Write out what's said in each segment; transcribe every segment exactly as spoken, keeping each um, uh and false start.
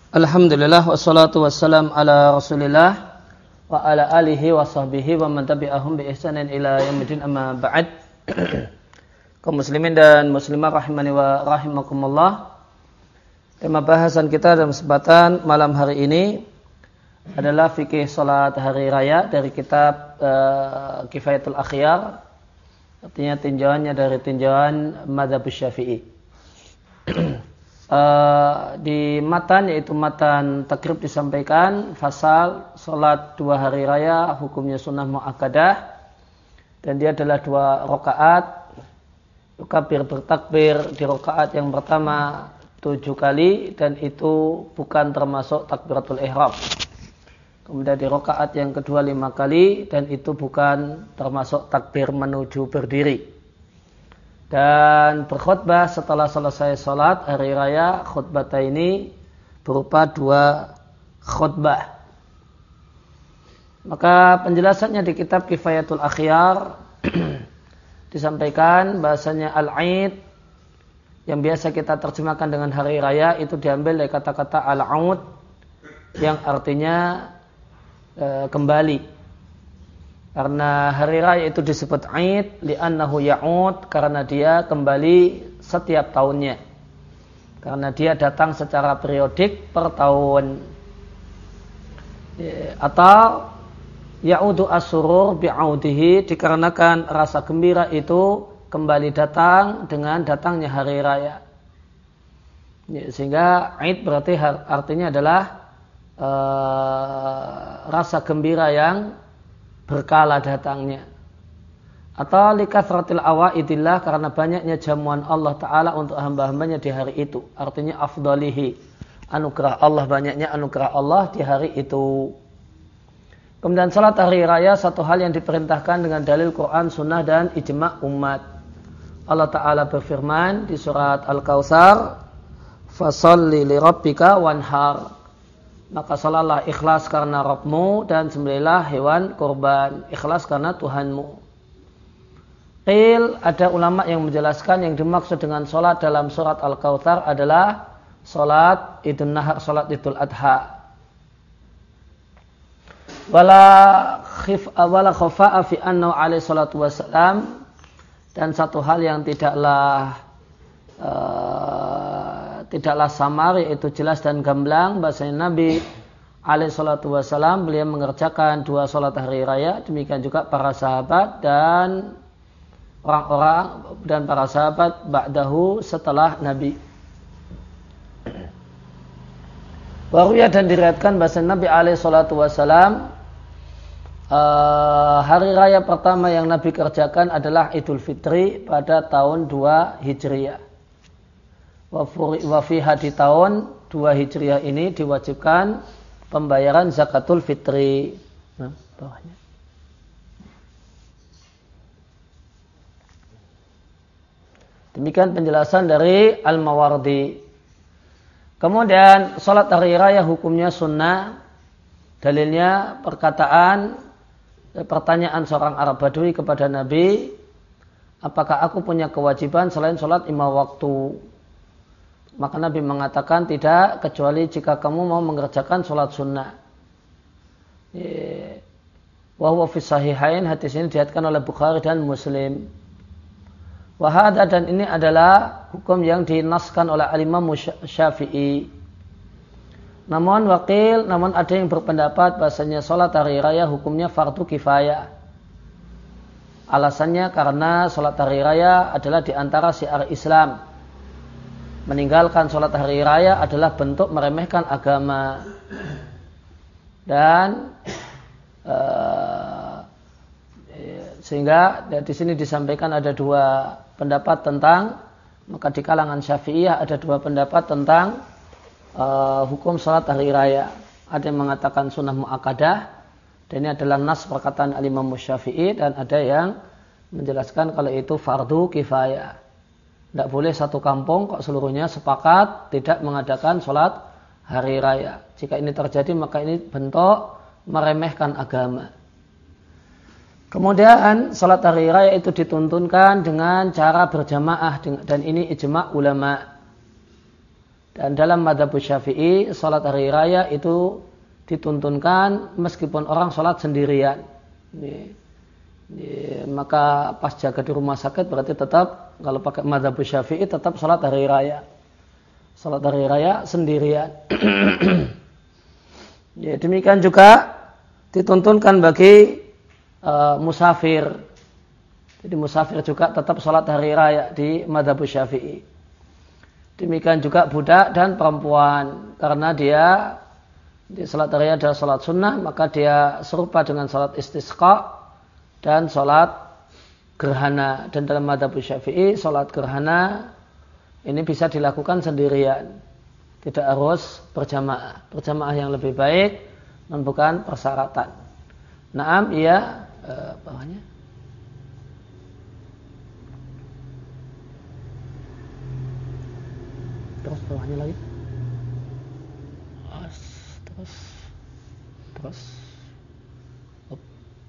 Alhamdulillah wassalatu wassalam ala Rasulillah wa ala alihi wa sahbihi wa man tabi'ahum bi ihsanin ila yaumil amma ba'd. Kaum muslimin dan muslimah rahimani wa rahimakumullah. Tema bahasan kita dalam kesempatan malam hari ini adalah fikih salat hari raya dari kitab uh, Kifayatul Akhyar. Artinya tinjauannya dari tinjauan mazhab Syafi'i. Uh, di matan yaitu matan takrib disampaikan fasal salat dua hari raya hukumnya sunnah muakkadah dan dia adalah dua rakaat. Kabir bertakbir di rakaat yang pertama tujuh kali dan itu bukan termasuk takbiratul ihram. Kemudian di rakaat yang kedua lima kali dan itu bukan termasuk takbir menuju berdiri. Dan berkhutbah setelah selesai sholat hari raya, khutbah ini berupa dua khutbah. Maka penjelasannya di kitab Kifayatul Akhyar disampaikan bahasanya al-Aid yang biasa kita terjemahkan dengan hari raya itu diambil dari kata-kata al-Aud yang artinya e, kembali. Karena hari raya itu disebut Aid li'annahu ya'ud karena dia kembali setiap tahunnya. Karena dia datang secara periodik per tahun. Atau ya'udu as-surur bi'audihi dikarenakan rasa gembira itu kembali datang dengan datangnya hari raya. Sehingga Aid berarti artinya adalah uh, rasa gembira yang berkala datangnya. Atau likathratil awaidillah karena banyaknya jamuan Allah Ta'ala untuk hamba-hambanya di hari itu. Artinya afdalihi. Anugerah Allah, banyaknya anugerah Allah di hari itu. Kemudian salat hari raya satu hal yang diperintahkan dengan dalil Quran, sunnah dan ijma' umat. Allah Ta'ala berfirman di surat Al-Kautsar, fasalli li rabbika wanhar. Maka salatlah ikhlas karena Rabbmu dan sembelihlah hewan kurban. Ikhlas karena Tuhanmu. Qil, ada ulama yang menjelaskan yang dimaksud dengan salat dalam surat Al-Kautsar adalah salat Idul Nahar, salat Idul Adha. Wala khif wala khafa'a fi annahu alaihi salatu wassalam, dan satu hal yang tidaklah uh, tidaklah samar yaitu jelas dan gamblang bahasanya Nabi alaihi salatu wassalam beliau mengerjakan dua salat hari raya, demikian juga para sahabat dan orang-orang dan para sahabat ba'dahu setelah Nabi. Waruya dan diriwayatkan bahasanya Nabi alaihi salatu wassalam uh, hari raya pertama yang Nabi kerjakan adalah Idul Fitri pada tahun dua Hijriah. Wa fiha di tahun dua Hijriah ini diwajibkan pembayaran zakatul fitri. Nah, bawahnya. Demikian penjelasan dari Al-Mawardi. Kemudian salat hari raya hukumnya sunnah. Dalilnya perkataan pertanyaan seorang Arab Badui kepada Nabi, apakah aku punya kewajiban selain salat lima waktu? Maka Nabi mengatakan tidak, kecuali jika kamu mau mengerjakan sholat sunnah. Wa huwa fi sahihain, hadis ini diriwayatkan oleh Bukhari dan Muslim. Wa hadza, dan ini adalah hukum yang dinaskan oleh Al-Imam Syafi'i. Namun wakil, namun ada yang berpendapat bahasanya sholat hari raya hukumnya fardu kifayah. Alasannya karena sholat hari raya adalah di antara syiar Islam. Meninggalkan sholat hari raya adalah bentuk meremehkan agama. Dan uh, sehingga di sini disampaikan ada dua pendapat tentang, maka di kalangan Syafi'iyah ada dua pendapat tentang uh, hukum sholat hari raya. Ada yang mengatakan sunnah muakkadah, dan ini adalah nas perkataan Al-Imam Syafi'i, dan ada yang menjelaskan kalau itu fardu kifayah. Tidak boleh satu kampung kok seluruhnya sepakat tidak mengadakan sholat hari raya. Jika ini terjadi maka ini bentuk meremehkan agama. Kemudian sholat hari raya itu dituntunkan dengan cara berjamaah dan ini ijma' ulama. Dan dalam mazhab Syafi'i, salat hari raya itu dituntunkan meskipun orang salat sendirian. Ini, ini, maka pas jaga di rumah sakit berarti tetap kalau pakai mazhab Syafi'i tetap salat hari raya. Salat hari raya sendirian. Ya, demikian juga dituntunkan bagi uh, musafir. Jadi musafir juga tetap salat hari raya di mazhab Syafi'i. Demikian juga budak dan perempuan, karena dia di salat hari raya adalah salat sunnah, maka dia serupa dengan salat istisqa dan salat gerhana. Dan dalam mazhab Syafi'i salat gerhana ini bisa dilakukan sendirian, tidak harus berjamaah. Berjamaah yang lebih baik dan bukan persyaratan. Naam, iya eh, bawahnya. Terus bawahnya lagi. Terus, terus, terus. Up.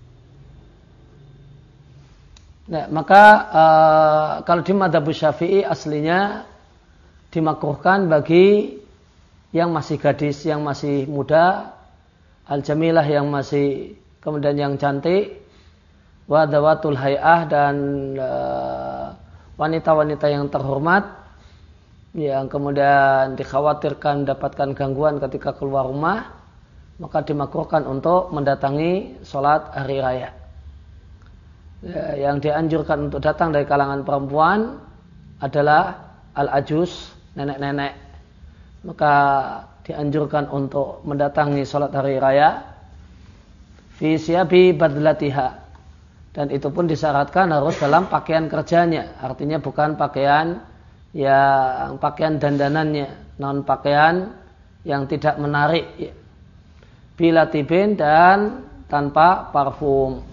Nah, maka uh, kalau di mazhab Syafi'i aslinya dimakruhkan bagi yang masih gadis, yang masih muda, al-jamilah yang masih, kemudian yang cantik, wa dawatul hay'ah dan uh, wanita-wanita yang terhormat, yang kemudian dikhawatirkan mendapatkan gangguan ketika keluar rumah, maka dimakruhkan untuk mendatangi sholat hari raya. Ya, yang dianjurkan untuk datang dari kalangan perempuan adalah al-ajus, nenek-nenek. Maka dianjurkan untuk mendatangi sholat hari raya fi siyabi badlatiha, dan itu pun disyaratkan harus dalam pakaian kerjanya, artinya bukan pakaian yang pakaian dandanannya, non pakaian yang tidak menarik, bila tibin dan tanpa parfum.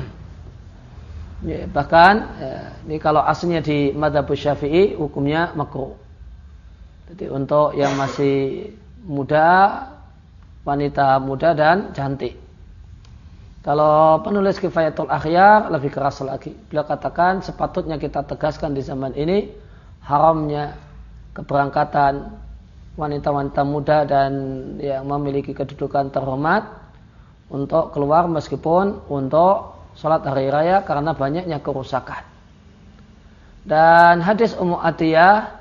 Ya, bahkan ya, ini kalau aslinya di mazhab Syafi'i hukumnya makruh. Jadi untuk yang masih muda, wanita muda dan cantik. Kalau penulis Kifayatul Akhyar lebih keras lagi. Beliau katakan sepatutnya kita tegaskan di zaman ini haramnya keberangkatan wanita-wanita muda dan yang memiliki kedudukan terhormat untuk keluar meskipun untuk sholat hari raya karena banyaknya kerusakan. Dan hadis Ummu Atiyah,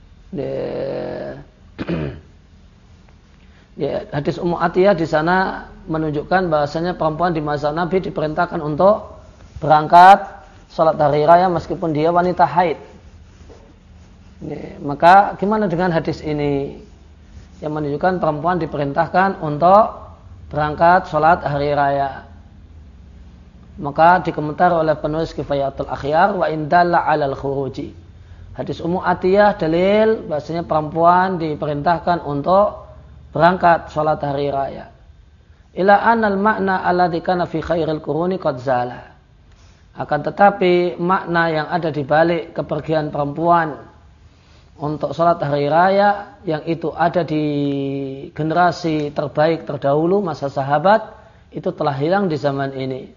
ya, hadis Ummu Atiyah di sana menunjukkan bahasanya perempuan di masa Nabi diperintahkan untuk berangkat sholat hari raya meskipun dia wanita haid. Ya, maka gimana dengan hadis ini yang menunjukkan perempuan diperintahkan untuk berangkat sholat hari raya? Maka dikomentar oleh penulis Kifayatul Akhyar, wa indalla alal khuruji. Hadis Ummu Atiyah dalil bahasanya perempuan diperintahkan untuk berangkat sholat hari raya. Ila anal makna alladzi kana fi khairil quruni qad zala. Akan tetapi makna yang ada di balik kepergian perempuan untuk sholat hari raya yang itu ada di generasi terbaik terdahulu masa sahabat itu telah hilang di zaman ini.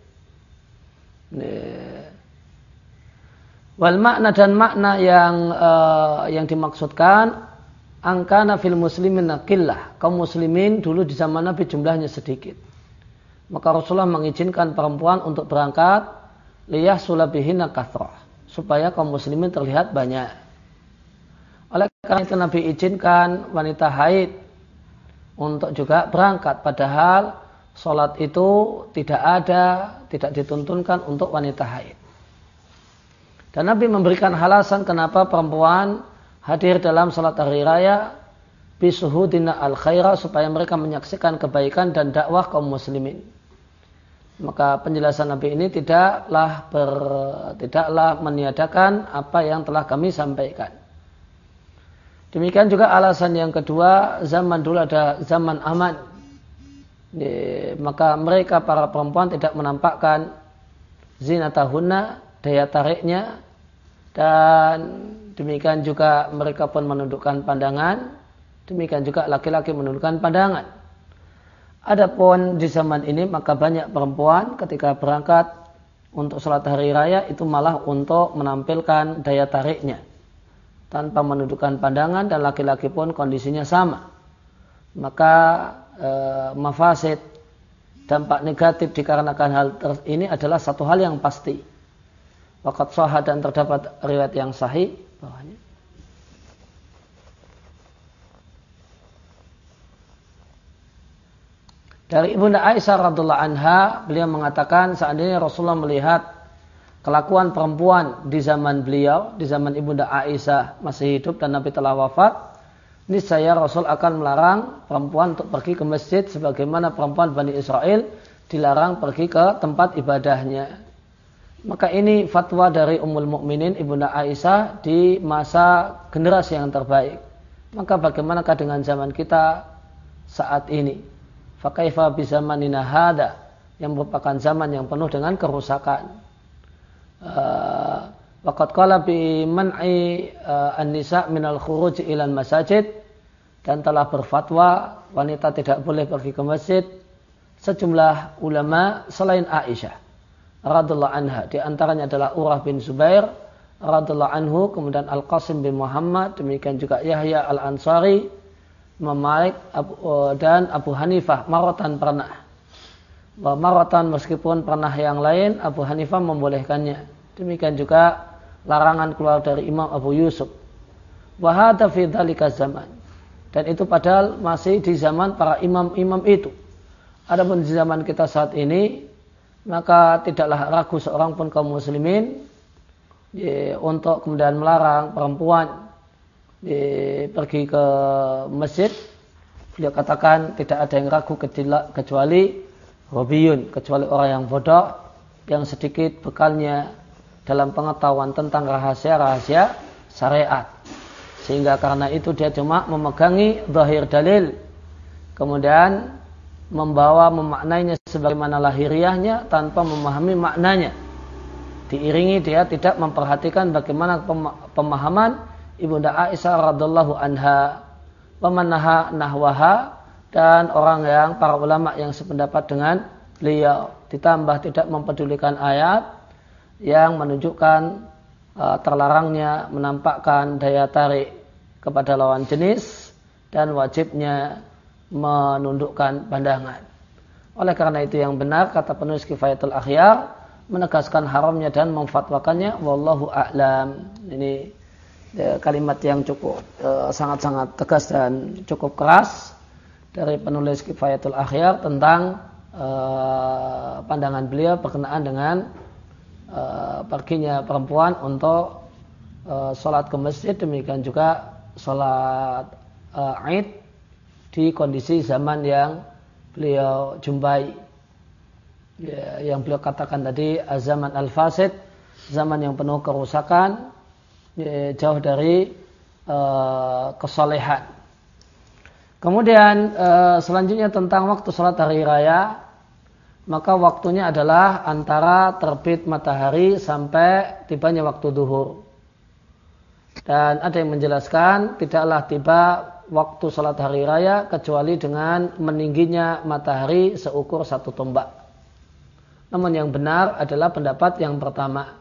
Wal makna dan makna yang uh, yang dimaksudkan angkana fil muslimin naqillah, kaum muslimin dulu di zaman Nabi jumlahnya sedikit. Maka Rasulullah mengizinkan perempuan untuk berangkat liyahsula bihinna kathrah, supaya kaum muslimin terlihat banyak. Oleh karena itu Nabi izinkan wanita haid untuk juga berangkat, padahal sholat itu tidak ada, tidak dituntunkan untuk wanita haid. Dan Nabi memberikan alasan kenapa perempuan hadir dalam sholat hari raya bisuhudina al-khairah, supaya mereka menyaksikan kebaikan dan dakwah kaum muslimin. Maka penjelasan Nabi ini tidaklah ber, tidaklah meniadakan apa yang telah kami sampaikan. Demikian juga alasan yang kedua, zaman dulu ada zaman aman. Ya, maka mereka para perempuan tidak menampakkan zinatahunna, daya tariknya, dan demikian juga mereka pun menundukkan pandangan, demikian juga laki-laki menundukkan pandangan. Adapun di zaman ini maka banyak perempuan ketika berangkat untuk sholat hari raya itu malah untuk menampilkan daya tariknya. tanpa menundukkan pandangan dan laki-laki pun kondisinya sama. Maka e, mafasid, dampak negatif dikarenakan hal ini adalah satu hal yang pasti. Waqad shahha dan terdapat riwayat yang sahih bawahnya. Dari Ibunda Aisyah radhiallahu anha, beliau mengatakan seandainya Rasulullah melihat kelakuan perempuan di zaman beliau, di zaman Ibunda Aisyah masih hidup dan Nabi telah wafat, niscaya Rasul akan melarang perempuan untuk pergi ke masjid sebagaimana perempuan Bani Israel dilarang pergi ke tempat ibadahnya. Maka ini fatwa dari Ummul Mukminin Ibunda Aisyah di masa generasi yang terbaik. Maka bagaimanakah dengan zaman kita saat ini? Fakaifa bi zamanina hada, yang merupakan zaman yang penuh dengan kerusakan. Waqad qala bi man'i an-nisa' minal khuruj ila al-masajid, dan telah berfatwa wanita tidak boleh pergi ke masjid sejumlah ulama selain Aisyah radhiyallahu anha. Di antaranya adalah Urwah bin Zubair radhiyallahu anhu, kemudian Al-Qasim bin Muhammad, demikian juga Yahya Al-Ansari, Imam Malik dan Abu Hanifah. Maratan pernah. Maratan meskipun pernah yang lain, Abu Hanifah membolehkannya. Demikian juga larangan keluar dari Imam Abu Yusuf. Wa hadza fi dzalika zaman. Dan itu padahal masih di zaman para imam-imam itu. Adapun di zaman kita saat ini, maka tidaklah ragu seorang pun kaum muslimin ya, untuk kemudian melarang perempuan ya, pergi ke masjid. Beliau katakan tidak ada yang ragu kecuali robiyun, kecuali orang yang bodoh, yang sedikit bekalnya dalam pengetahuan tentang rahasia-rahasia syariat. Sehingga karena itu dia cuma memegangi zahir dalil, kemudian membawa memaknainya sebagaimana lahiriahnya tanpa memahami maknanya. Diiringi dia tidak memperhatikan bagaimana pemahaman Ibunda Aisyah radhiallahu anha, pemanaha nahwaha, dan orang yang para ulama yang sependapat dengan beliau. Ditambah tidak mempedulikan ayat yang menunjukkan uh, terlarangnya menampakkan daya tarik kepada lawan jenis dan wajibnya menundukkan pandangan. Oleh karena itu yang benar, kata penulis Kifayatul Akhyar, menegaskan haramnya dan memfatwakannya, wallahu a'lam. Ini ya, kalimat yang cukup uh, sangat-sangat tegas dan cukup keras dari penulis Kifayatul Akhyar tentang uh, pandangan beliau berkenaan dengan uh, perginya perempuan untuk uh, sholat ke masjid, demikian juga sholat uh, Aid di kondisi zaman yang beliau jumpai, ya, yang beliau katakan tadi zaman al-fasid, zaman yang penuh kerusakan, ya, jauh dari uh, kesolehan. Kemudian uh, selanjutnya tentang waktu sholat hari raya, maka waktunya adalah antara terbit matahari sampai tibanya waktu duhur. Dan ada yang menjelaskan tidaklah tiba waktu salat hari raya kecuali dengan meningginya matahari seukur satu tombak. Namun yang benar adalah pendapat yang pertama.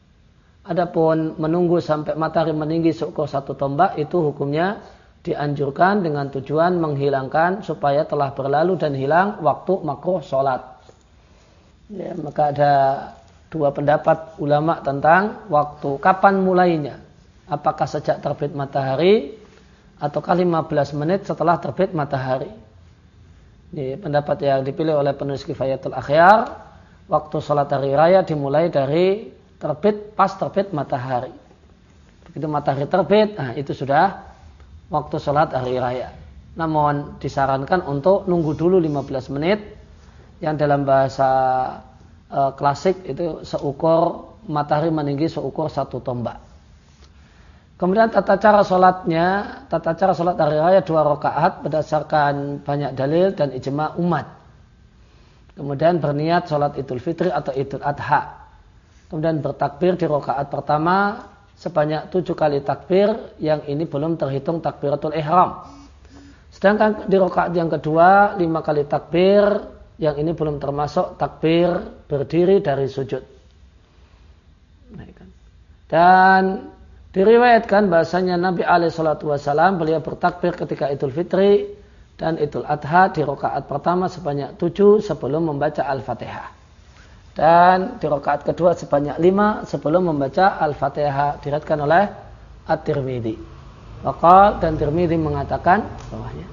Adapun menunggu sampai matahari meninggi seukur satu tombak, itu hukumnya dianjurkan dengan tujuan menghilangkan supaya telah berlalu dan hilang waktu makruh salat. Ya, maka ada dua pendapat ulama tentang waktu kapan mulainya. Apakah sejak terbit matahari ataukah lima belas menit setelah terbit matahari. Ini pendapat yang dipilih oleh penulis Kifayatul Akhyar. Waktu salat hari raya dimulai dari terbit, pas terbit matahari. Begitu matahari terbit, nah itu sudah waktu salat hari raya. Namun disarankan untuk nunggu dulu lima belas menit, yang dalam bahasa e, klasik itu seukur matahari meninggi seukur satu tombak. Kemudian tata cara sholatnya, tata cara sholat hari raya dua rakaat berdasarkan banyak dalil dan ijma umat. Kemudian berniat sholat Idul Fitri atau Idul Adha. Kemudian bertakbir di rakaat pertama sebanyak tujuh kali takbir, yang ini belum terhitung takbiratul ihram. Sedangkan di rakaat yang kedua lima kali takbir, yang ini belum termasuk takbir berdiri dari sujud. Dan Diriwayatkan bahasanya Nabi alaihi salatu wasallam beliau bertakbir ketika Idul Fitri dan Idul Adha di rakaat pertama sebanyak tujuh sebelum membaca Al-Fatihah. Dan di rakaat kedua sebanyak lima sebelum membaca Al-Fatihah. Diriwayatkan oleh At-Tirmidzi. Waqal dan Tirmidzi mengatakan bawahnya.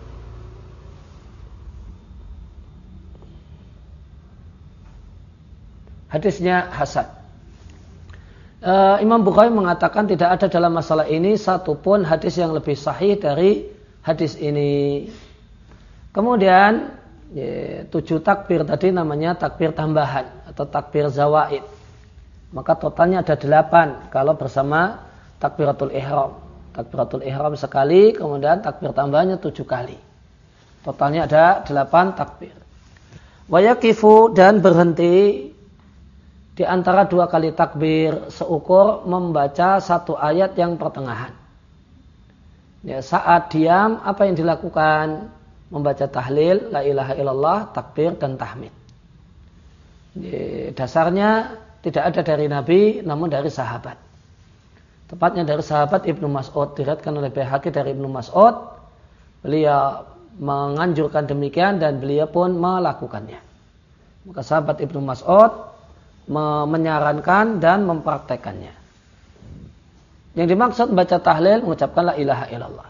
Hadisnya hasan. Uh, Imam Bukhari mengatakan tidak ada dalam masalah ini satupun hadis yang lebih sahih dari hadis ini. Kemudian ya, tujuh takbir tadi namanya takbir tambahan atau takbir zawaid. Maka totalnya ada delapan kalau bersama takbiratul ihram. Takbiratul ihram sekali, kemudian takbir tambahannya tujuh kali. Totalnya ada delapan takbir. Wayakifu dan berhenti di antara dua kali takbir seukur membaca satu ayat yang pertengahan. Ya, saat diam apa yang dilakukan? Membaca tahlil, la ilaha illallah, takbir dan tahmid. Ya, dasarnya tidak ada dari Nabi namun dari sahabat. Tepatnya dari sahabat Ibnu Mas'ud, diriwayatkan oleh Baihaqi dari Ibnu Mas'ud. Beliau menganjurkan demikian dan beliau pun melakukannya. Maka sahabat Ibnu Mas'ud menyarankan dan mempraktekannya. Yang dimaksud membaca tahlil mengucapkan la ilaha illallah.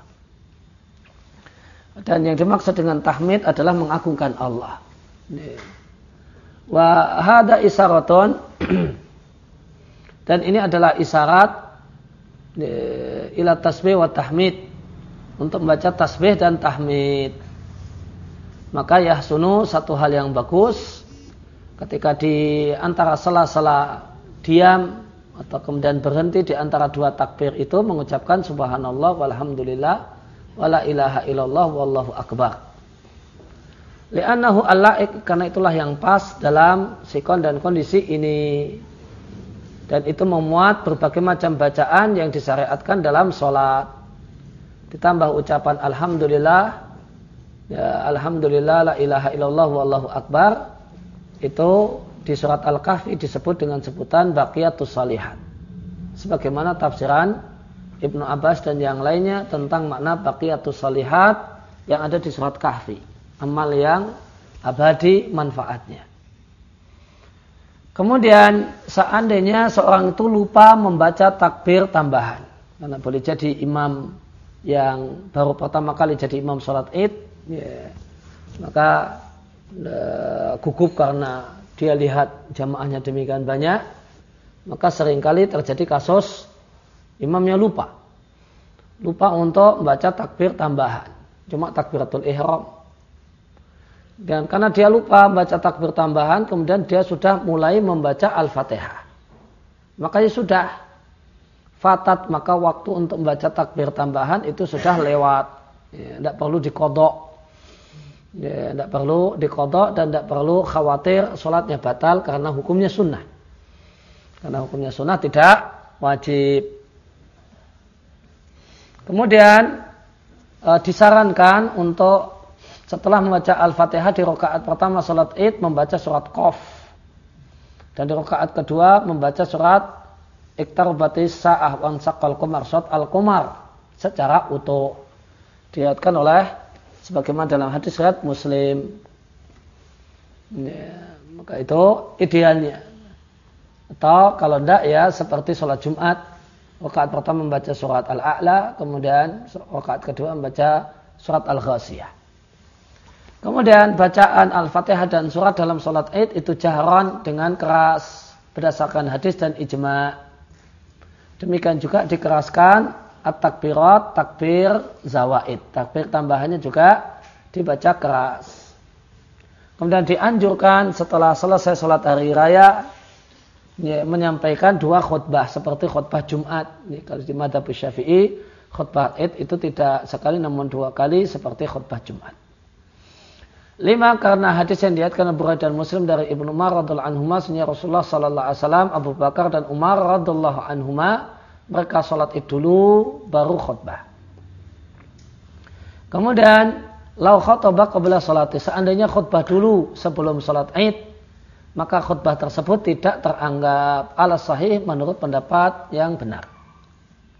Dan yang dimaksud dengan tahmid adalah mengagungkan Allah. Wa hada isyaratun dan ini adalah isyarat ila tasbih wa tahmid, untuk membaca tasbih dan tahmid. Maka yahsunu, satu hal yang bagus ketika di antara sela-sela diam atau kemudian berhenti di antara dua takbir itu mengucapkan subhanallah walhamdulillah wala ilaha illallah wallahu akbar. Li'annahu al-la'iq, karena itulah yang pas dalam sikon dan kondisi ini. Dan itu memuat berbagai macam bacaan yang disyariatkan dalam sholat. Ditambah ucapan alhamdulillah, ya, alhamdulillah la ilaha illallah wallahu akbar. Itu di surat Al-Kahfi disebut dengan sebutan baqiyatus shalihat. Sebagaimana tafsiran Ibnu Abbas dan yang lainnya tentang makna baqiyatus shalihat yang ada di surat Kahfi. Amal yang abadi manfaatnya. Kemudian seandainya seorang itu lupa membaca takbir tambahan, karena boleh jadi imam yang baru pertama kali jadi imam sholat id, ya, maka gugup karena dia lihat jamaahnya demikian banyak, maka seringkali terjadi kasus imamnya lupa lupa untuk membaca takbir tambahan, cuma takbiratul ihram. Dan karena dia lupa membaca takbir tambahan, kemudian dia sudah mulai membaca Al-Fatihah, makanya sudah fatat, maka waktu untuk membaca takbir tambahan itu sudah lewat, ya, tidak perlu dikodok. Ya, tidak perlu diqadha dan tidak perlu khawatir sholatnya batal karena hukumnya sunnah. Karena hukumnya sunnah tidak wajib. Kemudian e, disarankan untuk setelah membaca Al-Fatihah di rakaat pertama sholat id membaca surat Qaf. Dan di rakaat kedua membaca surat Iqtarabatis Sa'ah wa Ansaqal Qamar, surat Al-Qamar secara utuh. Diriwayatkan oleh sebagaimana dalam hadis riwayat Muslim. Ya, maka itu idealnya. Atau kalau tidak ya seperti sholat Jumat, rakaat pertama membaca surat Al-A'la, kemudian rakaat kedua membaca surat Al-Ghasiyah. Kemudian bacaan Al-Fatihah dan surat dalam sholat id itu jahran dengan keras berdasarkan hadis dan ijma'. Demikian juga dikeraskan at-takbirat, takbir zawaid. Takbir tambahannya juga dibaca keras. Kemudian dianjurkan setelah selesai sholat hari raya ya, menyampaikan dua khutbah seperti khutbah Jumat. Ya, kalau di madzhab Syafi'i khutbah id itu tidak sekali namun dua kali seperti khutbah Jumat. Lima, karena hadis yang diriwayatkan Bukhari dan Muslim dari Ibnu Umar radhiyallahu anhuma, sunnya Rasulullah sallallahu alaihi wasallam, Abu Bakar dan Umar radhiyallahu anhuma mereka sholat id dulu baru khutbah. Kemudian lau khutbah qabla sholati, seandainya khutbah dulu sebelum sholat id, maka khutbah tersebut tidak teranggap ala sahih menurut pendapat yang benar.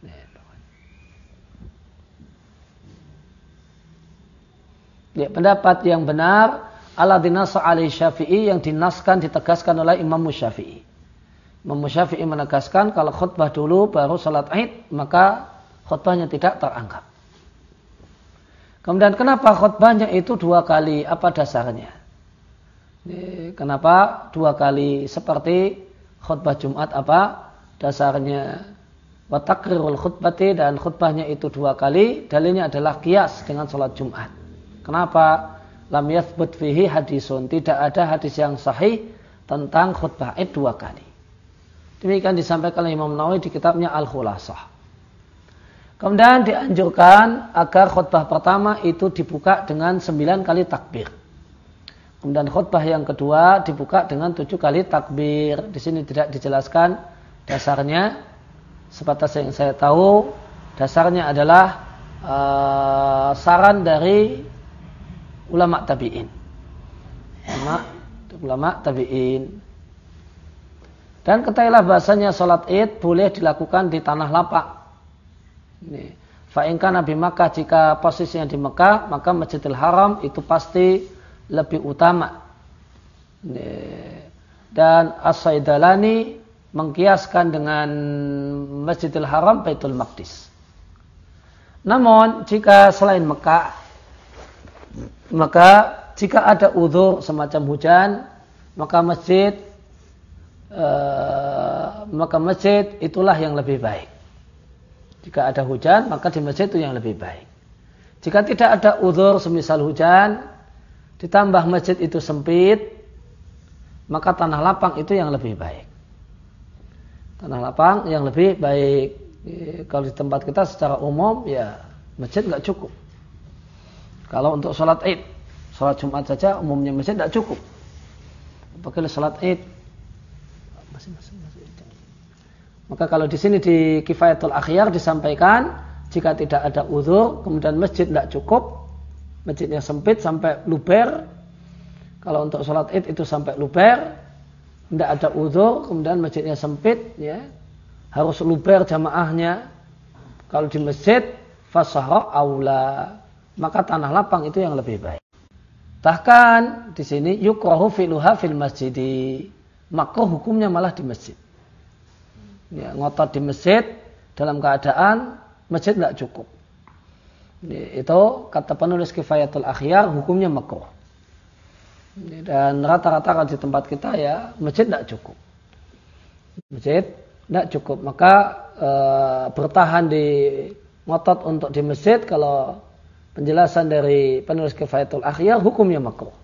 Ya, pendapat yang benar ala dinasa alaihi Syafi'i yang dinaskan ditegaskan oleh Imam Syafi'i. Imam Syafi'i menegaskan kalau khutbah dulu baru salat Id maka khutbahnya tidak teranggap. Kemudian kenapa khutbahnya itu dua kali? Apa dasarnya? Kenapa dua kali seperti khutbah Jumat? Apa dasarnya? Wa taqrirul khutbati, dan khutbahnya itu dua kali. Dalilnya adalah qiyas dengan salat Jumat. Kenapa? Lam yathbut fihi hadisun. Tidak ada hadis yang sahih tentang khutbah Id dua kali. Demikian disampaikan oleh Imam Nawawi di kitabnya Al-Khulasah. Kemudian dianjurkan agar khutbah pertama itu dibuka dengan sembilan kali takbir. Kemudian khutbah yang kedua dibuka dengan tujuh kali takbir. Di sini tidak dijelaskan dasarnya. Sebatas yang saya tahu, dasarnya adalah uh, saran dari ulama tabi'in. Ulama, ulama tabi'in. Dan ketahuilah bahasanya salat Id boleh dilakukan di tanah lapang. Fa'inka Nabi Makkah, jika posisinya di Mekah, maka Masjidil Haram itu pasti lebih utama. Dan As-Saidalani mengkiaskan dengan Masjidil Haram Baitul Maqdis. Namun jika selain Mekah, maka jika ada uzur semacam hujan, maka masjid uh, maka masjid itulah yang lebih baik. Jika ada hujan, maka di masjid itu yang lebih baik. Jika tidak ada uzur semisal hujan, ditambah masjid itu sempit, maka tanah lapang itu yang lebih baik. Tanah lapang yang lebih baik. Kalau di tempat kita secara umum ya masjid nggak cukup. Kalau untuk sholat Id, sholat Jumat saja umumnya masjid nggak cukup. Apalagi sholat Id. Masih, masih, masih. Maka kalau di sini di Kifayatul Akhyar disampaikan jika tidak ada uzur, kemudian masjid nggak cukup, masjidnya sempit sampai luber. Kalau untuk sholat Id itu sampai luber. Tidak ada uzur, kemudian masjidnya sempit, ya, harus luber jamaahnya. Kalau di masjid, fasahra aula, maka tanah lapang itu yang lebih baik. Bahkan di sini yukrahu filuha fil masjidi, makruh hukumnya malah di masjid. Ya, ngotot di masjid dalam keadaan masjid tidak cukup. Ya, itu kata penulis Kifayatul Akhyar hukumnya makruh. Dan rata-rata di tempat kita ya masjid tidak cukup, masjid tidak cukup, maka e, bertahan di ngotot untuk di masjid. Kalau penjelasan dari penulis Kifayatul Akhyar hukumnya makruh.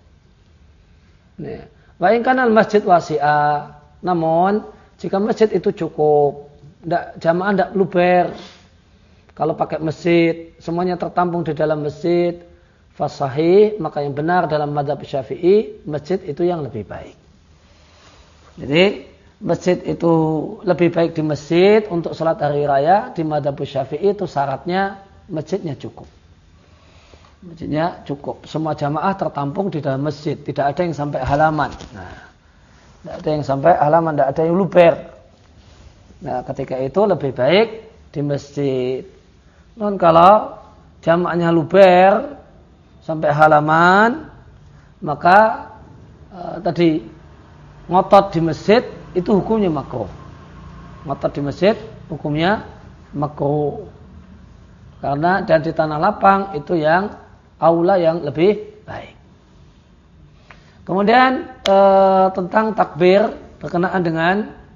Wa in kana al-masjid wasi'a, namun jika masjid itu cukup, tidak jamaah tidak luber. Kalau pakai masjid semuanya tertampung di dalam masjid, fasahih, maka yang benar dalam mazhab Syafi'i, masjid itu yang lebih baik. Jadi masjid itu lebih baik di masjid untuk sholat hari raya. Di mazhab Syafi'i itu syaratnya masjidnya cukup. Masjidnya cukup. Semua jamaah tertampung di dalam masjid. Tidak ada yang sampai halaman. Nah, tidak ada yang sampai halaman, tidak ada yang luber. Nah, ketika itu lebih baik di masjid. Non kalau jamaahnya luber sampai halaman, maka uh, tadi ngotot di masjid itu hukumnya makruh. Ngotot di masjid hukumnya makruh. Karena dan di tanah lapang itu yang aula yang lebih baik. Kemudian uh, tentang takbir berkenaan dengan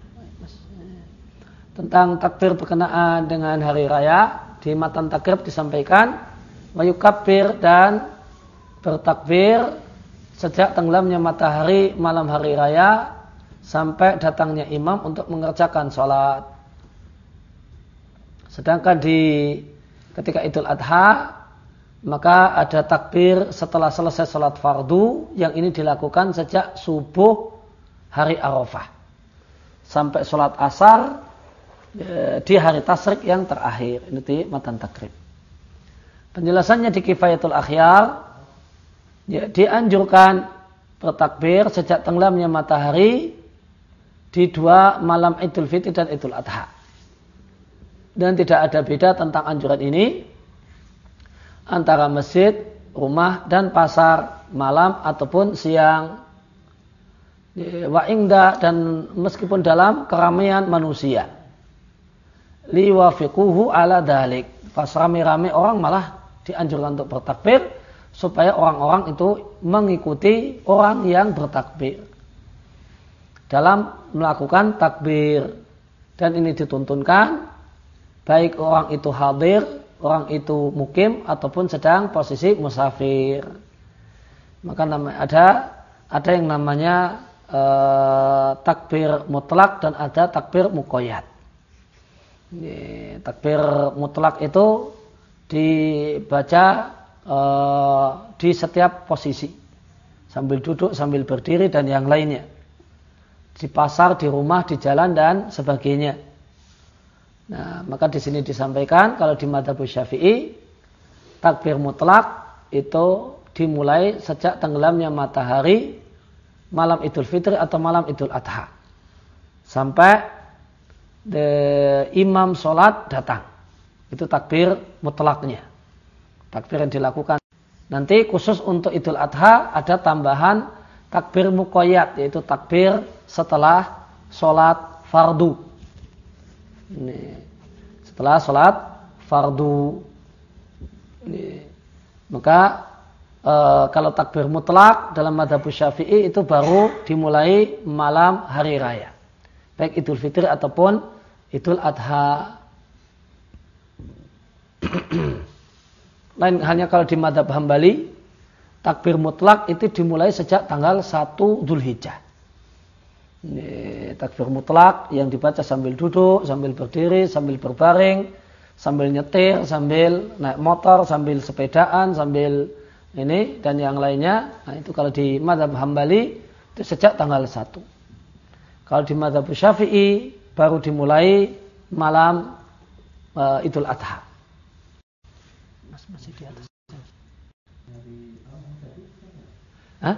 tentang takbir berkenaan dengan hari raya, di matan takrib disampaikan wayukabbir, dan bertakbir sejak tenggelamnya matahari malam hari raya sampai datangnya imam untuk mengerjakan sholat. Sedangkan di ketika Idul Adha, maka ada takbir setelah selesai sholat fardu, yang ini dilakukan sejak subuh hari Arafah sampai sholat asar di hari tasyrik yang terakhir. Ini di matan takrib. Penjelasannya di Kifayatul Akhyar, ya, dianjurkan bertakbir sejak tenggelamnya matahari di dua malam Idul Fitri dan Idul Adha. Dan tidak ada beda tentang anjuran ini antara masjid rumah dan pasar malam ataupun siang. Wa ingda dan meskipun dalam keramaian manusia. Liwafiquhu ala dalik. Pas rame-rame orang malah dianjurkan untuk bertakbir supaya orang-orang itu mengikuti orang yang bertakbir dalam melakukan takbir. Dan ini dituntunkan baik orang itu hadir, orang itu mukim ataupun sedang posisi musafir. Maka nama, ada ada yang namanya eh, takbir mutlak dan ada takbir muqayyad. Ini, takbir mutlak itu dibaca eh, di setiap posisi, sambil duduk, sambil berdiri dan yang lainnya. Di pasar, di rumah, di jalan dan sebagainya. Nah, maka di sini disampaikan kalau di mazhab Syafi'i takbir mutlak itu dimulai sejak tenggelamnya matahari malam Idul Fitri atau malam Idul Adha sampai de, imam sholat datang. Itu takbir mutlaknya. Takbir yang dilakukan. Nanti khusus untuk Idul Adha ada tambahan takbir muqayyad, yaitu takbir setelah sholat fardu. Ini, setelah sholat fardu. Ini, maka e, kalau takbir mutlak dalam mazhab Syafi'i itu baru dimulai malam hari raya, baik Idul Fitri ataupun Idul Adha. Lain hanya kalau di mazhab Hambali takbir mutlak itu dimulai sejak tanggal satu Dzulhijjah. Ini, takbir mutlak yang dibaca sambil duduk, sambil berdiri, sambil berbaring, sambil nyetir, sambil naik motor, sambil sepedaan, sambil ini dan yang lainnya. Nah, itu kalau di mazhab Hambali itu sejak tanggal satu. Kalau di mazhab Syafi'i baru dimulai malam uh, Idul Adha. Mas masih di atas. Hah?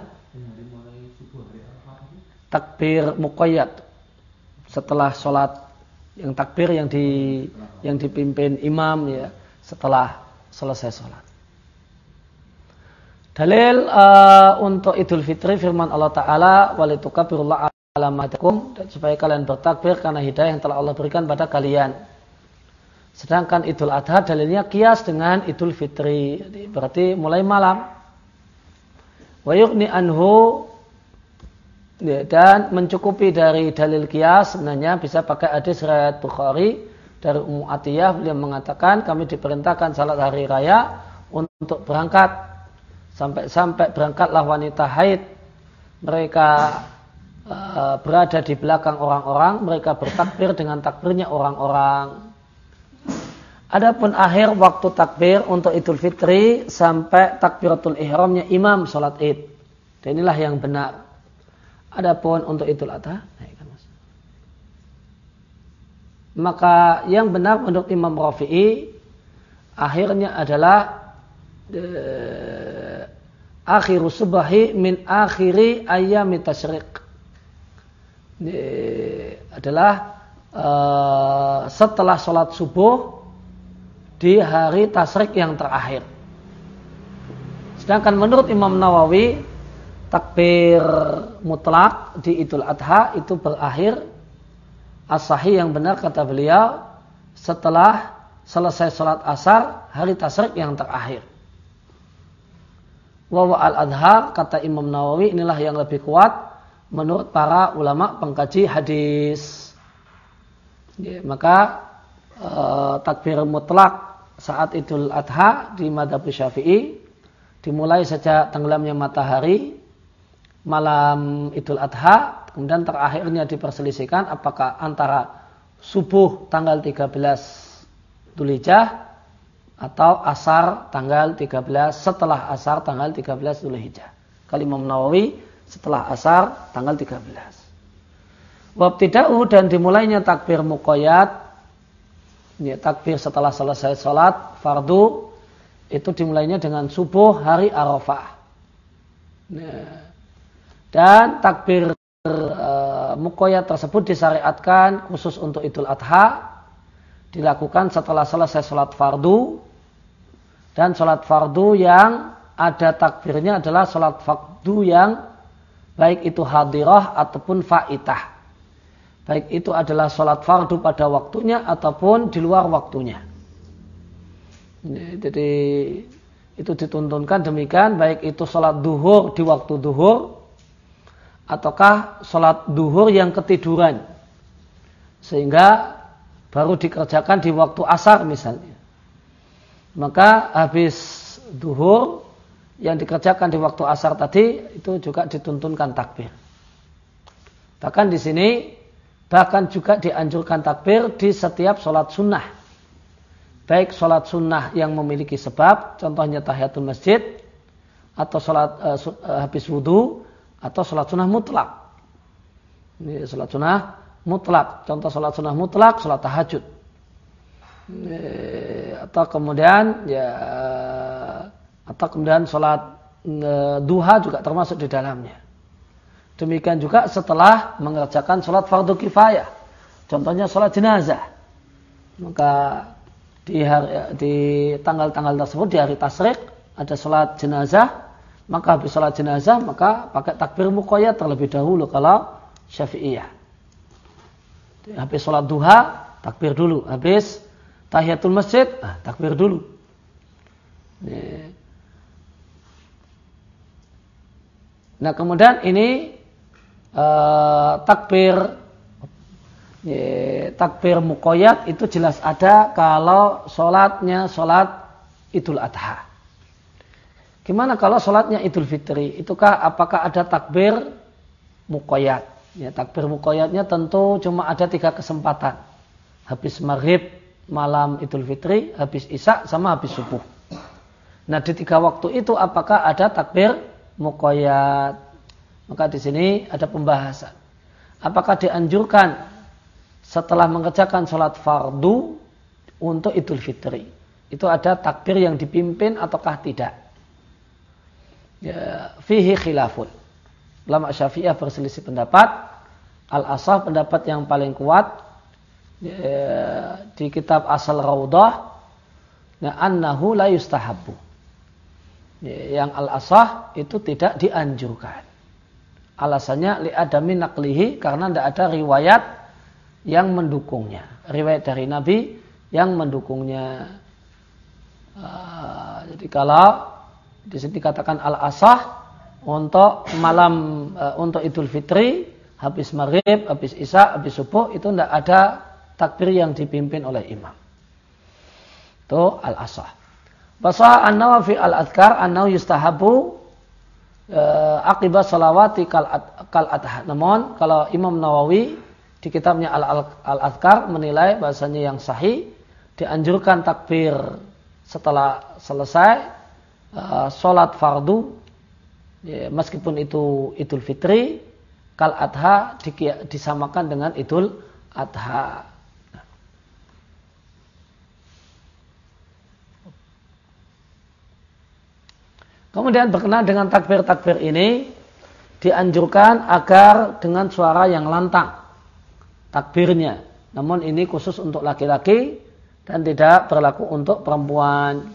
Takbir muqayyad setelah sholat, yang takbir yang di yang dipimpin imam ya setelah selesai sholat. Dalil uh, untuk Idul Fitri firman Allah Ta'ala walitukabbirullaha ala ma hadakum, dan supaya kalian bertakbir karena hidayah yang telah Allah berikan pada kalian. Sedangkan Idul Adha dalilnya kias dengan Idul Fitri, jadi berarti mulai malam. Wa yughni anhu, dan mencukupi dari dalil kias sebenarnya bisa pakai hadis riwayat Bukhari dari Ummu Atiyah, beliau mengatakan kami diperintahkan salat hari raya untuk berangkat sampai-sampai berangkatlah wanita haid, mereka uh, berada di belakang orang-orang, mereka bertakbir dengan takbirnya orang-orang. Adapun akhir waktu takbir untuk Idul Fitri sampai takbiratul ihramnya imam salat Id. Dan inilah yang benar. Adapun untuk Idul Adha, maka yang benar menurut Imam Rafi'i akhirnya adalah eh, akhiru subahi min akhiri ayyami tasyriq. Eh, adalah eh, setelah sholat subuh di hari tasyrik yang terakhir. Sedangkan menurut Imam Nawawi takbir mutlak di Idul Adha itu berakhir as-sahih yang benar kata beliau setelah selesai sholat asar hari tasyrik yang terakhir. Wa wa al-adhar kata Imam Nawawi inilah yang lebih kuat menurut para ulama pengkaji hadis. Ya, maka eh, takbir mutlak saat Idul Adha di mazhab Syafi'i dimulai sejak tenggelamnya matahari malam Idul Adha, kemudian terakhirnya diperselisihkan apakah antara subuh tanggal tiga belas Dzulhijjah atau asar tanggal tiga belas setelah asar tanggal tiga belas Dzulhijjah. Kalau Imam Nawawi setelah asar tanggal tiga belas. Wabtida'u dan dimulainya takbir muqayyad, ya, takbir setelah selesai sholat fardu itu dimulainya dengan subuh hari Arafah. Nah, dan takbir e, muqayyad tersebut disyariatkan khusus untuk Idul Adha dilakukan setelah selesai sholat fardu, dan sholat fardu yang ada takbirnya adalah sholat fardu yang baik itu hadirah ataupun faitah. Baik itu adalah sholat fardu pada waktunya ataupun di luar waktunya. Jadi itu dituntunkan demikian, baik itu sholat duhur di waktu duhur ataukah sholat duhur yang ketiduran sehingga baru dikerjakan di waktu asar misalnya. Maka habis duhur yang dikerjakan di waktu asar tadi itu juga dituntunkan takbir. Bahkan di sini bahkan juga dianjurkan takbir di setiap sholat sunnah. Baik sholat sunnah yang memiliki sebab, contohnya tahiyatul masjid atau sholat uh, uh, habis wudu atau sholat sunnah mutlak. Ini sholat sunnah mutlak. Contoh sholat sunnah mutlak, sholat tahajud. Ini, atau kemudian ya atau kemudian sholat e, duha juga termasuk di dalamnya. Demikian juga setelah mengerjakan sholat fardu kifayah. Contohnya sholat jenazah. Maka di, hari, di tanggal-tanggal tersebut, di hari tasyrik, ada sholat jenazah. Maka habis sholat jenazah, maka pakai takbir muqayyad terlebih dahulu kalau syafi'iyah. Habis sholat duha, takbir dulu. Habis tahiyatul masjid, ah, takbir dulu. Ini. Nah kemudian ini uh, takbir ya, takbir muqayyad itu jelas ada kalau sholatnya sholat Idul Adha. Gimana kalau sholatnya Idul Fitri? Itukah apakah ada takbir muqayyad? Ya, takbir muqayyadnya tentu cuma ada tiga kesempatan. Habis maghrib malam Idul Fitri, habis isya sama habis subuh. Nah di tiga waktu itu apakah ada takbir muqayyad? Maka di sini ada pembahasan. Apakah dianjurkan setelah mengerjakan sholat fardu untuk Idul Fitri? Itu ada takbir yang dipimpin ataukah tidak? Ya, fihi khilafun. Ulama Syafi'iyah berselisih pendapat. Al-Asah pendapat yang paling kuat ya, di kitab Asal Raudah, ya, annahu la yustahabbu. Yang al-asah itu tidak dianjurkan. Alasannya li'adami naqlihi, karena tidak ada riwayat yang mendukungnya. Riwayat dari Nabi yang mendukungnya. Uh, jadi kalau di sini dikatakan al-asah untuk malam uh, untuk Idul Fitri, habis maghrib, habis isya, habis subuh itu tidak ada takbir yang dipimpin oleh imam. Itu al-asah. Basah an-Nawawi al-Adhkar an-naw yustahabu e, akibat salawati kal adha. Namun kalau Imam Nawawi di kitabnya al-Adhkar menilai bahasanya yang sahih dianjurkan takbir setelah selesai e, sholat fardu ya, meskipun itu Idul Fitri, kal adha disamakan dengan Idul Adha. Kemudian berkenaan dengan takbir-takbir ini dianjurkan agar dengan suara yang lantang takbirnya. Namun ini khusus untuk laki-laki dan tidak berlaku untuk perempuan.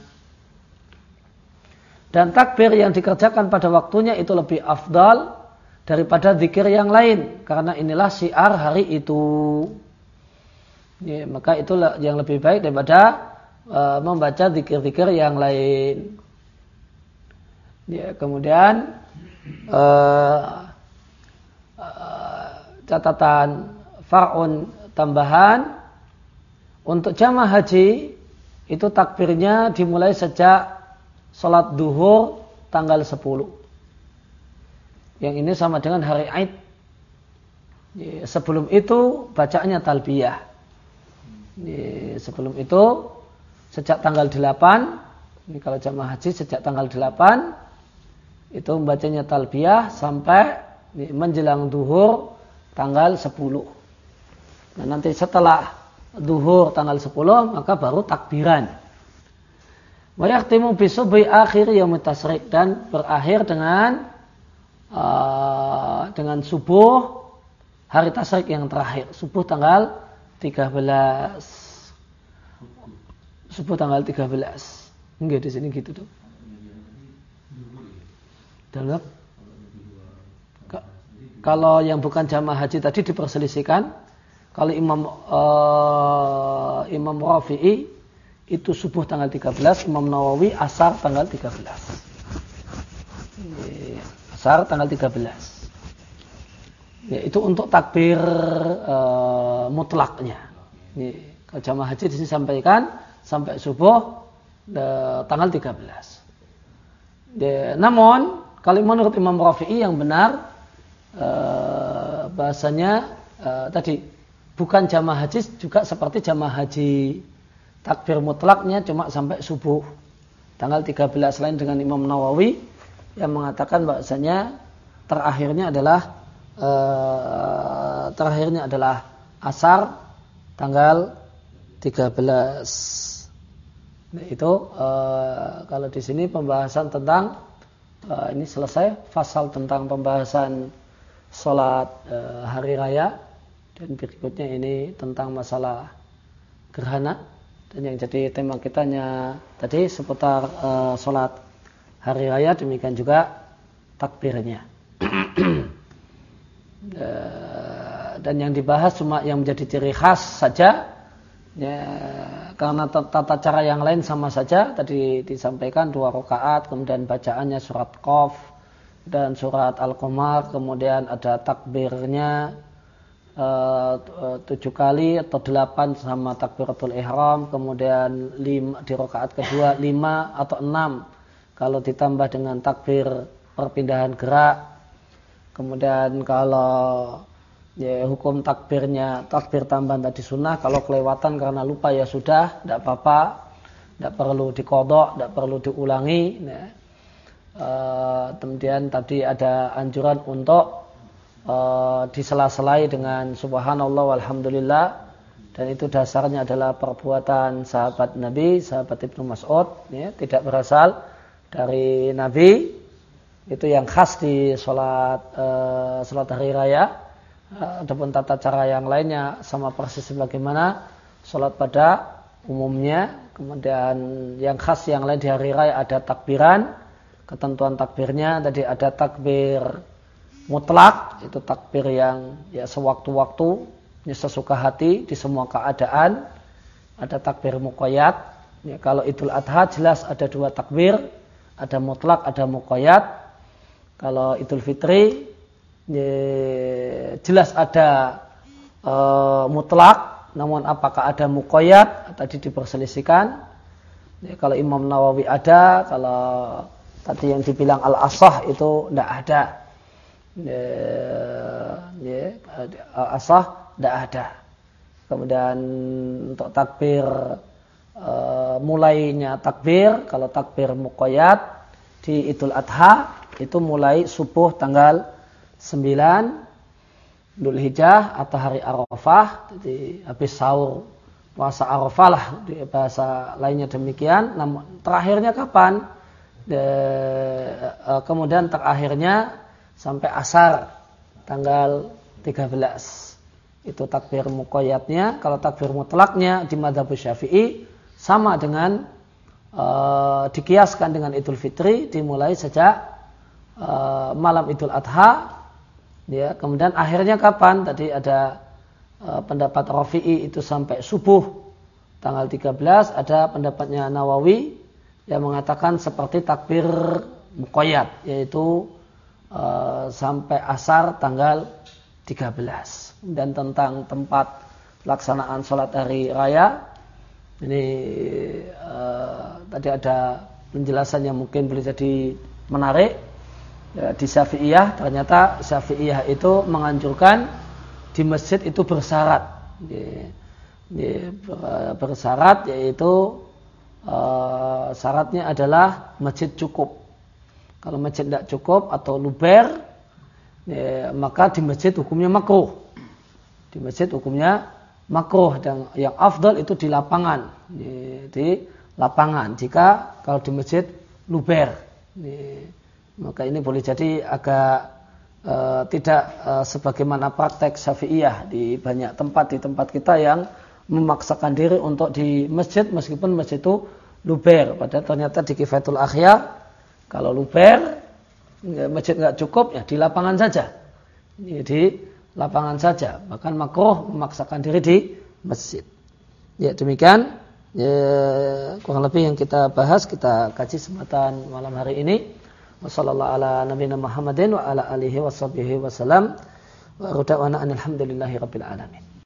Dan takbir yang dikerjakan pada waktunya itu lebih afdal daripada zikir yang lain, karena inilah syiar hari itu. Ya, maka itulah yang lebih baik daripada uh, membaca zikir-zikir yang lain. Ya, kemudian uh, uh, catatan far'un tambahan untuk jamaah haji itu takbirnya dimulai sejak sholat duhur tanggal sepuluh. Yang ini sama dengan hari Aid. Ya, sebelum itu bacaannya talbiyah. Ya, sebelum itu sejak tanggal delapan. Ini kalau jamaah haji sejak tanggal delapan. Itu membacanya talbiyah sampai menjelang duhur tanggal sepuluh. Nah nanti setelah duhur tanggal sepuluh maka baru takbiran. Wa yakhtimu bi subhi akhir yaumit tasyrik, dan berakhir dengan uh, dengan subuh hari tasyrik yang terakhir, subuh tanggal tiga belas. Subuh tanggal tiga belas. Enggak di sini gitu tuh. Dalam kalau yang bukan jamaah haji tadi diperselisihkan. Kalau Imam uh, Imam Rafi'i itu subuh tanggal tiga belas, Imam Nawawi asar tanggal tiga belas. Asar tanggal tiga belas. Ya, itu untuk takbir uh, mutlaknya. Ini, kalau jamaah haji di sini sampaikan sampai subuh uh, tanggal tiga belas. Ya, namun kalau menurut Imam Rafi'i yang benar Uh, bahasanya uh, tadi bukan jamaah haji juga seperti jamaah haji takbir mutlaknya cuma sampai subuh tanggal tiga belas, lain dengan Imam Nawawi yang mengatakan bahasanya terakhirnya adalah uh, terakhirnya adalah asar tanggal tiga belas. Nah, itu uh, kalau di sini pembahasan tentang uh, ini selesai fasal tentang pembahasan sholat e, hari raya, dan berikutnya ini tentang masalah gerhana, dan yang jadi tema kitanya tadi seputar e, sholat hari raya, demikian juga takbirnya. e, dan yang dibahas cuma yang menjadi ciri khas saja ya, karena tata cara yang lain sama saja. Tadi disampaikan dua rakaat, kemudian bacaannya surat Qaf dan surat Al-Qamar, kemudian ada takbirnya uh, tujuh kali atau delapan sama takbiratul ihram, kemudian lima, di rakaat kedua lima atau enam kalau ditambah dengan takbir perpindahan gerak. Kemudian kalau ya, hukum takbirnya takbir tambahan tadi sunnah, kalau kelewatan karena lupa ya sudah, tidak apa-apa, tidak perlu diqadha, tidak perlu diulangi. Nah, Uh, kemudian tadi ada anjuran untuk uh, disela-selai dengan subhanallah walhamdulillah, dan itu dasarnya adalah perbuatan sahabat Nabi, sahabat Ibnu Mas'ud, ya, tidak berasal dari Nabi. Itu yang khas di sholat uh, sholat hari raya. Uh, adapun tata cara yang lainnya sama persis sebagaimana sholat pada umumnya. Kemudian yang khas yang lain di hari raya ada takbiran. Ketentuan takbirnya tadi ada takbir mutlak, itu takbir yang ya sewaktu-waktu, ya sesuka hati di semua keadaan. Ada takbir muqayyad, ya kalau Idul Adha jelas ada dua takbir, ada mutlak, ada muqayyad. Kalau Idul Fitri ya, jelas ada e, mutlak, namun apakah ada muqayyad tadi diperselisihkan. Ya, kalau Imam Nawawi ada, kalau tadi yang dibilang al-asah itu tidak ada. Ya, ya, al-asah tidak ada. Kemudian untuk takbir e, mulainya takbir, kalau takbir muqayyad di Idul Adha itu mulai subuh tanggal sembilan Dzulhijjah atau hari Arafah, jadi habis sahur puasa Arafah lah di bahasa lainnya demikian. Namun terakhirnya kapan? De, uh, kemudian terakhirnya sampai asar tanggal tiga belas. Itu takbir muqayyadnya. Kalau takbir mutlaknya di madzhab Syafi'i sama dengan uh, dikiaskan dengan Idul Fitri, dimulai sejak uh, malam Idul Adha, ya, kemudian akhirnya kapan? Tadi ada uh, pendapat Rafi'i itu sampai subuh tanggal tiga belas, ada pendapatnya Nawawi yang mengatakan seperti takbir muqayyad, yaitu e, sampai asar tanggal tiga belas. Dan tentang tempat pelaksanaan sholat hari raya, ini e, tadi ada penjelasan yang mungkin boleh jadi menarik. Ya, di Syafi'iyah, ternyata Syafi'iyah itu menganjurkan di masjid itu bersyarat, ya, ya, bersyarat yaitu Uh, syaratnya adalah masjid cukup. Kalau masjid tidak cukup atau luber, ya, maka di masjid hukumnya makruh. Di masjid hukumnya makruh, dan yang afdal itu di lapangan, ya, di lapangan. Jika kalau di masjid luber, ya, maka ini boleh jadi agak uh, tidak uh, sebagaimana praktek Syafi'iyah di banyak tempat di tempat kita yang memaksakan diri untuk di masjid meskipun masjid itu luber. Padahal ternyata di Kifayatul Akhyar kalau luber masjid nggak cukup, ya di lapangan saja. Di lapangan saja. Bahkan makruh memaksakan diri di masjid. Ya demikian. Ya, kurang lebih yang kita bahas, kita kaji kesempatan malam hari ini. Wassallallahu ala nabiyina Muhammadin wa ala alihi washabihi wasallam. Wa ruda'wana alhamdulillahi rabbil alamin.